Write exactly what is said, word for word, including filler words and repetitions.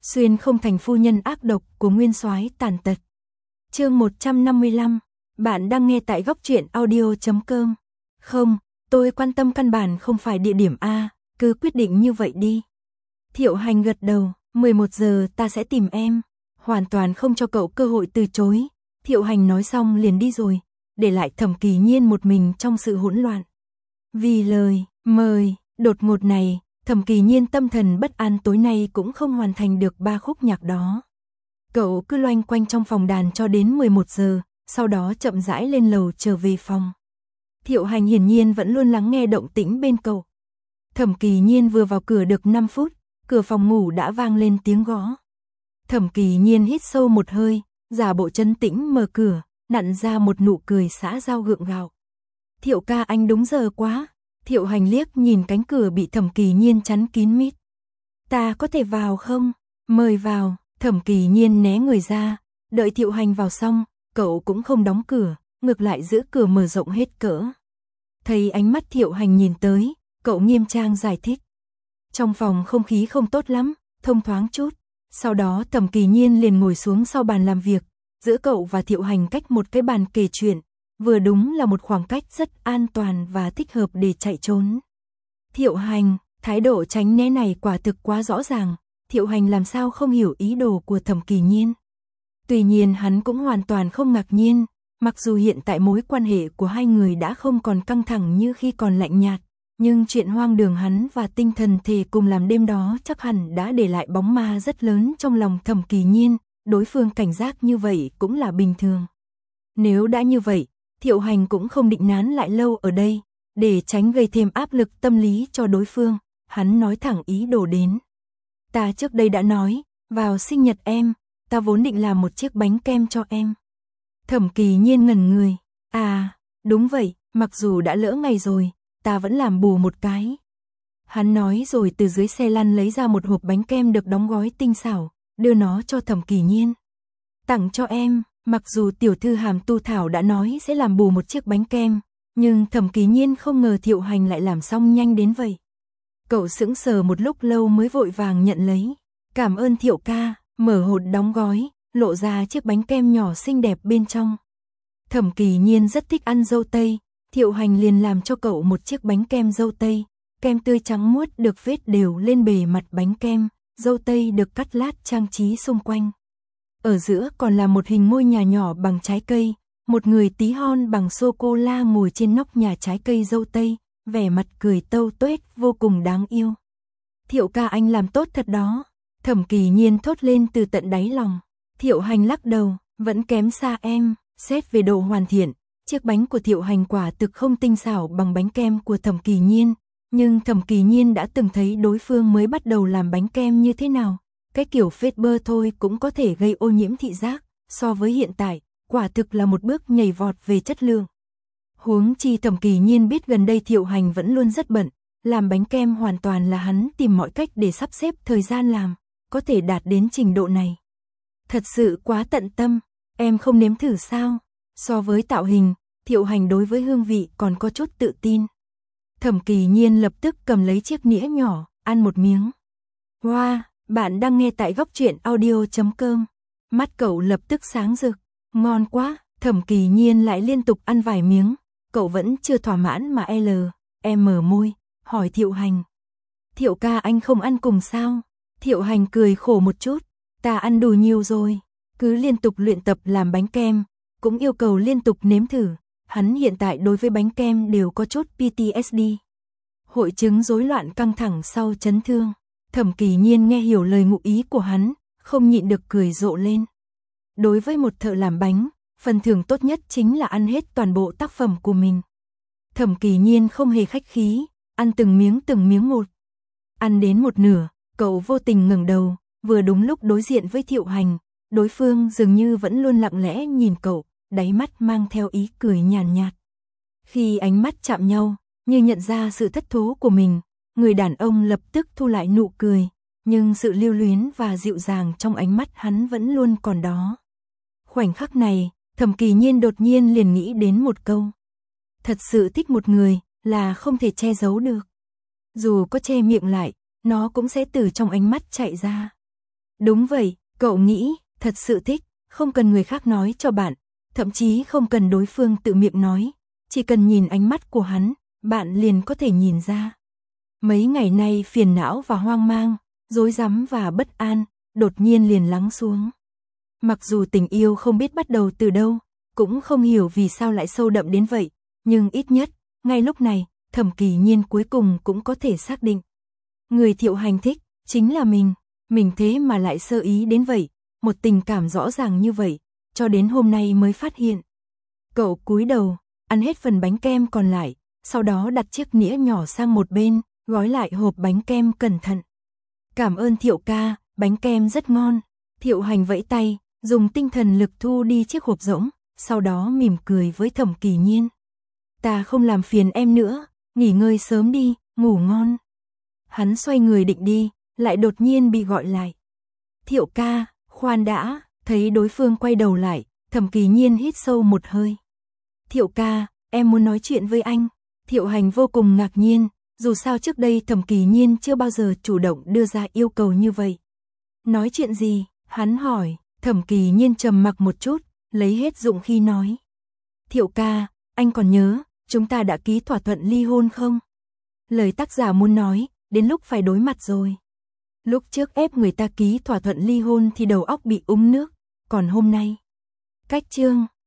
Xuyên không thành phu nhân ác độc của nguyên soái tàn tật. Chương một trăm năm mươi lăm, bạn đang nghe tại góc truyện audio chấm com. Không, tôi quan tâm căn bản không phải địa điểm A, cứ quyết định như vậy đi. Thiệu Hành gật đầu, mười một giờ ta sẽ tìm em, hoàn toàn không cho cậu cơ hội từ chối. Thiệu Hành nói xong liền đi rồi, để lại Thẩm Kỳ Nhiên một mình trong sự hỗn loạn. Vì lời mời đột ngột này, Thẩm Kỳ Nhiên tâm thần bất an, tối nay cũng không hoàn thành được ba khúc nhạc đó. Cậu cứ loanh quanh trong phòng đàn cho đến mười một giờ, sau đó chậm rãi lên lầu trở về phòng. Thiệu Hành hiển nhiên vẫn luôn lắng nghe động tĩnh bên cậu. Thẩm Kỳ Nhiên vừa vào cửa được năm phút, cửa phòng ngủ đã vang lên tiếng gõ. Thẩm Kỳ Nhiên hít sâu một hơi, giả bộ trấn tĩnh mở cửa, nặn ra một nụ cười xã giao gượng gạo. Thiệu ca, anh đúng giờ quá. Thiệu Hành liếc nhìn cánh cửa bị Thẩm Kỳ Nhiên chắn kín mít. Ta có thể vào không? Mời vào. Thẩm Kỳ Nhiên né người ra, đợi Thiệu Hành vào xong, cậu cũng không đóng cửa, ngược lại giữ cửa mở rộng hết cỡ. Thấy ánh mắt Thiệu Hành nhìn tới, cậu nghiêm trang giải thích. Trong phòng không khí không tốt lắm, thông thoáng chút. Sau đó Thẩm Kỳ Nhiên liền ngồi xuống sau bàn làm việc, giữa cậu và Thiệu Hành cách một cái bàn kể chuyện, vừa đúng là một khoảng cách rất an toàn và thích hợp để chạy trốn. Thiệu Hành, thái độ tránh né này quả thực quá rõ ràng, Thiệu Hành làm sao không hiểu ý đồ của Thẩm Kỳ Nhiên. Tuy nhiên hắn cũng hoàn toàn không ngạc nhiên, mặc dù hiện tại mối quan hệ của hai người đã không còn căng thẳng như khi còn lạnh nhạt, nhưng chuyện hoang đường hắn và tinh thần thề cùng làm đêm đó chắc hẳn đã để lại bóng ma rất lớn trong lòng Thẩm Kỳ Nhiên, đối phương cảnh giác như vậy cũng là bình thường. Nếu đã như vậy, Thiệu Hành cũng không định nán lại lâu ở đây, để tránh gây thêm áp lực tâm lý cho đối phương, hắn nói thẳng ý đồ đến. Ta trước đây đã nói, vào sinh nhật em, ta vốn định làm một chiếc bánh kem cho em. Thẩm Kỳ Nhiên ngẩn người, à, đúng vậy, mặc dù đã lỡ ngày rồi, ta vẫn làm bù một cái. Hắn nói rồi từ dưới xe lăn lấy ra một hộp bánh kem được đóng gói tinh xảo, đưa nó cho Thẩm Kỳ Nhiên. Tặng cho em. Mặc dù tiểu thư Hàm Tu Thảo đã nói sẽ làm bù một chiếc bánh kem, nhưng Thẩm Kỳ Nhiên không ngờ Thiệu Hành lại làm xong nhanh đến vậy. Cậu sững sờ một lúc lâu mới vội vàng nhận lấy. Cảm ơn Thiệu ca, mở hộp đóng gói, lộ ra chiếc bánh kem nhỏ xinh đẹp bên trong. Thẩm Kỳ Nhiên rất thích ăn dâu tây, Thiệu Hành liền làm cho cậu một chiếc bánh kem dâu tây, kem tươi trắng muốt được vết đều lên bề mặt bánh kem, dâu tây được cắt lát trang trí xung quanh. Ở giữa còn là một hình ngôi nhà nhỏ bằng trái cây, một người tí hon bằng sô-cô-la ngồi trên nóc nhà trái cây dâu tây, vẻ mặt cười tâu tuét vô cùng đáng yêu. Thiệu ca, anh làm tốt thật đó. Thẩm Kỳ Nhiên thốt lên từ tận đáy lòng. Thiệu Hành lắc đầu, vẫn kém xa em. Xét về độ hoàn thiện, chiếc bánh của Thiệu Hành quả thực không tinh xảo bằng bánh kem của Thẩm Kỳ Nhiên, nhưng Thẩm Kỳ Nhiên đã từng thấy đối phương mới bắt đầu làm bánh kem như thế nào. Cái kiểu phết bơ thôi cũng có thể gây ô nhiễm thị giác, so với hiện tại, quả thực là một bước nhảy vọt về chất lượng. Huống chi Thẩm Kỳ Nhiên biết gần đây Thiệu Hành vẫn luôn rất bận, làm bánh kem hoàn toàn là hắn tìm mọi cách để sắp xếp thời gian làm, có thể đạt đến trình độ này. Thật sự quá tận tâm, em không nếm thử sao? So với tạo hình, Thiệu Hành đối với hương vị còn có chút tự tin. Thẩm Kỳ Nhiên lập tức cầm lấy chiếc nĩa nhỏ, ăn một miếng. Wow! Bạn đang nghe tại góc truyện audio chấm com. Mắt cậu lập tức sáng rực. Ngon quá. Thẩm Kỳ Nhiên lại liên tục ăn vài miếng. Cậu vẫn chưa thỏa mãn mà L. Em mở môi, hỏi Thiệu Hành. Thiệu ca, anh không ăn cùng sao? Thiệu Hành cười khổ một chút. Ta ăn đủ nhiều rồi. Cứ liên tục luyện tập làm bánh kem, cũng yêu cầu liên tục nếm thử. Hắn hiện tại đối với bánh kem đều có chút pê tê ét đê. Hội chứng rối loạn căng thẳng sau chấn thương. Thẩm Kỳ Nhiên nghe hiểu lời ngụ ý của hắn, không nhịn được cười rộ lên. Đối với một thợ làm bánh, phần thưởng tốt nhất chính là ăn hết toàn bộ tác phẩm của mình. Thẩm Kỳ Nhiên không hề khách khí, ăn từng miếng từng miếng một. Ăn đến một nửa, cậu vô tình ngẩng đầu, vừa đúng lúc đối diện với Thiệu Hành, đối phương dường như vẫn luôn lặng lẽ nhìn cậu, đáy mắt mang theo ý cười nhàn nhạt. Khi ánh mắt chạm nhau, như nhận ra sự thất thố của mình, người đàn ông lập tức thu lại nụ cười, nhưng sự lưu luyến và dịu dàng trong ánh mắt hắn vẫn luôn còn đó. Khoảnh khắc này, Thẩm Kỳ Nhiên đột nhiên liền nghĩ đến một câu. Thật sự thích một người là không thể che giấu được. Dù có che miệng lại, nó cũng sẽ từ trong ánh mắt chạy ra. Đúng vậy, cậu nghĩ, thật sự thích, không cần người khác nói cho bạn, thậm chí không cần đối phương tự miệng nói, chỉ cần nhìn ánh mắt của hắn, bạn liền có thể nhìn ra. Mấy ngày nay phiền não và hoang mang, rối rắm và bất an, đột nhiên liền lắng xuống. Mặc dù tình yêu không biết bắt đầu từ đâu, cũng không hiểu vì sao lại sâu đậm đến vậy, nhưng ít nhất, ngay lúc này, Thẩm Kỳ Nhiên cuối cùng cũng có thể xác định. Người Thiệu Hành thích, chính là mình, mình thế mà lại sơ ý đến vậy, một tình cảm rõ ràng như vậy, cho đến hôm nay mới phát hiện. Cậu cúi đầu, ăn hết phần bánh kem còn lại, sau đó đặt chiếc nĩa nhỏ sang một bên, gói lại hộp bánh kem cẩn thận. Cảm ơn Thiệu ca, bánh kem rất ngon. Thiệu Hành vẫy tay, dùng tinh thần lực thu đi chiếc hộp rỗng, sau đó mỉm cười với Thẩm Kỳ Nhiên. Ta không làm phiền em nữa, nghỉ ngơi sớm đi, ngủ ngon. Hắn xoay người định đi, lại đột nhiên bị gọi lại. Thiệu ca, khoan đã, thấy đối phương quay đầu lại, Thẩm Kỳ Nhiên hít sâu một hơi. Thiệu ca, em muốn nói chuyện với anh. Thiệu Hành vô cùng ngạc nhiên, dù sao trước đây Thẩm Kỳ Nhiên chưa bao giờ chủ động đưa ra yêu cầu như vậy. Nói chuyện gì? Hắn hỏi. Thẩm Kỳ Nhiên trầm mặc một chút, lấy hết dũng khí nói. Thiệu ca, anh còn nhớ, chúng ta đã ký thỏa thuận ly hôn không? Lời tác giả muốn nói, đến lúc phải đối mặt rồi. Lúc trước ép người ta ký thỏa thuận ly hôn thì đầu óc bị úng nước, còn hôm nay. Cách chương